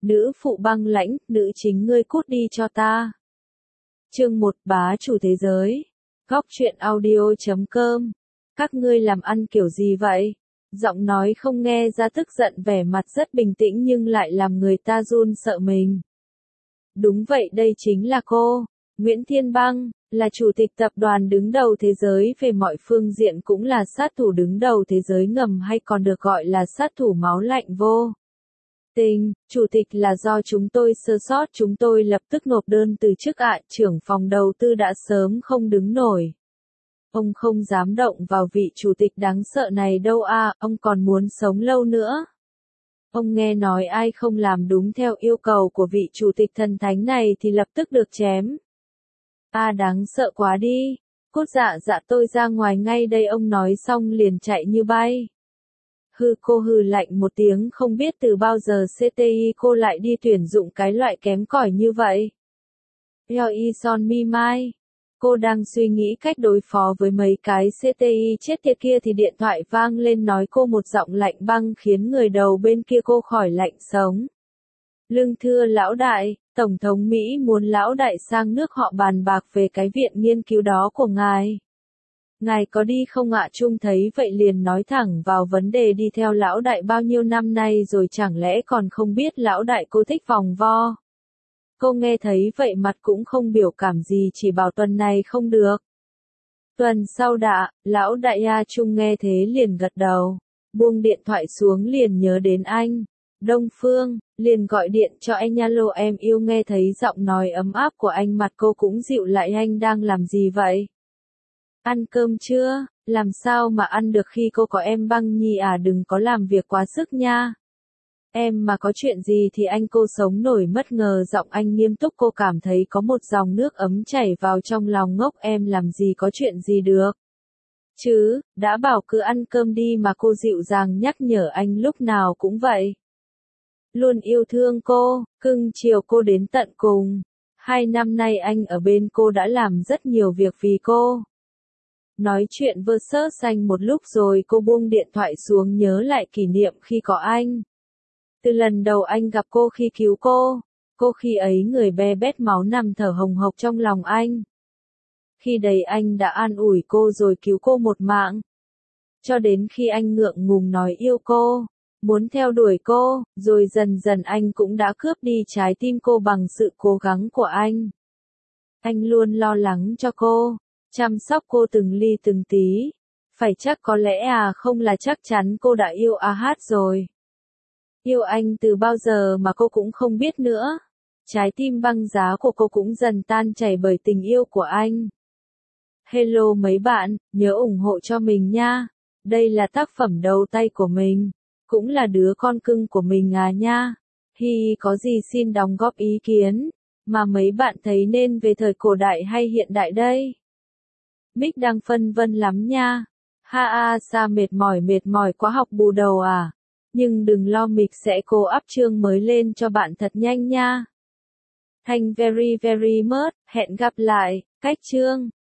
Nữ phụ băng lãnh, nữ chính ngươi cút đi cho ta. Chương 1 bá chủ thế giới. Góc truyện audio.com. Các ngươi làm ăn kiểu gì vậy? Giọng nói không nghe ra tức giận, vẻ mặt rất bình tĩnh nhưng lại làm người ta run sợ mình. Đúng vậy, đây chính là cô, Nguyễn Thiên Băng, là chủ tịch tập đoàn đứng đầu thế giới về mọi phương diện, cũng là sát thủ đứng đầu thế giới ngầm, hay còn được gọi là sát thủ máu lạnh vô tình. Chủ tịch là do chúng tôi sơ sót, chúng tôi lập tức nộp đơn từ chức ạ. Trưởng phòng đầu tư đã sớm không đứng nổi. Ông không dám động vào vị chủ tịch đáng sợ này đâu à, ông còn muốn sống lâu nữa. Ông nghe nói ai không làm đúng theo yêu cầu của vị chủ tịch thần thánh này thì lập tức được chém. À, đáng sợ quá đi. Cốt dạ tôi ra ngoài ngay đây, ông nói xong liền chạy như bay. Cô hừ lạnh một tiếng, không biết từ bao giờ CTI cô lại đi tuyển dụng cái loại kém cỏi như vậy. Yoi Son Mi Mai. Cô đang suy nghĩ cách đối phó với mấy cái CTI chết tiệt kia thì điện thoại vang lên, nói cô một giọng lạnh băng khiến người đầu bên kia cô khỏi lạnh sống. Lương thưa lão đại, Tổng thống Mỹ muốn lão đại sang nước họ bàn bạc về cái viện nghiên cứu đó của ngài. Ngài có đi không ạ? Trung thấy vậy liền nói thẳng vào vấn đề, đi theo lão đại bao nhiêu năm nay rồi chẳng lẽ còn không biết lão đại cô thích vòng vo. Cô nghe thấy vậy mặt cũng không biểu cảm gì, chỉ bảo tuần này không được. Tuần sau đã, lão đại A Trung nghe thế liền gật đầu, buông điện thoại xuống liền nhớ đến anh. Đông Phương, liền gọi điện cho anh. Alo em yêu. Nghe thấy giọng nói ấm áp của anh mặt cô cũng dịu lại. Anh đang làm gì vậy? Ăn cơm chưa? Làm sao mà ăn được khi cô có em Băng Nhi à, đừng có làm việc quá sức nha. Em mà có chuyện gì thì anh cô sống nổi mất. Ngờ giọng anh nghiêm túc, cô cảm thấy có một dòng nước ấm chảy vào trong lòng. Ngốc, em làm gì có chuyện gì được chứ, đã bảo cứ ăn cơm đi mà. Cô dịu dàng nhắc nhở anh lúc nào cũng vậy. Luôn yêu thương cô, cưng chiều cô đến tận cùng. 2 năm nay anh ở bên cô đã làm rất nhiều việc vì cô. Nói chuyện vơ sơ xanh một lúc rồi cô buông điện thoại xuống, nhớ lại kỷ niệm khi có anh. Từ lần đầu anh gặp cô khi cứu cô khi ấy người be bét máu nằm thở hồng hộc trong lòng anh. Khi đấy anh đã an ủi cô rồi cứu cô một mạng. Cho đến khi anh ngượng ngùng nói yêu cô, muốn theo đuổi cô, rồi dần dần anh cũng đã cướp đi trái tim cô bằng sự cố gắng của anh. Anh luôn lo lắng cho cô, chăm sóc cô từng ly từng tí. Phải chắc có lẽ không là chắc chắn cô đã yêu hát rồi. Yêu anh từ bao giờ mà cô cũng không biết nữa. Trái tim băng giá của cô cũng dần tan chảy bởi tình yêu của anh. Hello mấy bạn, nhớ ủng hộ cho mình nha. Đây là tác phẩm đầu tay của mình, cũng là đứa con cưng của mình nha. Có gì xin đóng góp ý kiến, mà mấy bạn thấy nên về thời cổ đại hay hiện đại đây? Mic đang phân vân lắm nha. Sa mệt mỏi quá, học bù đầu à? Nhưng đừng lo, mình sẽ cố up chương mới lên cho bạn thật nhanh nha. Thank very much, hẹn gặp lại, cách chương.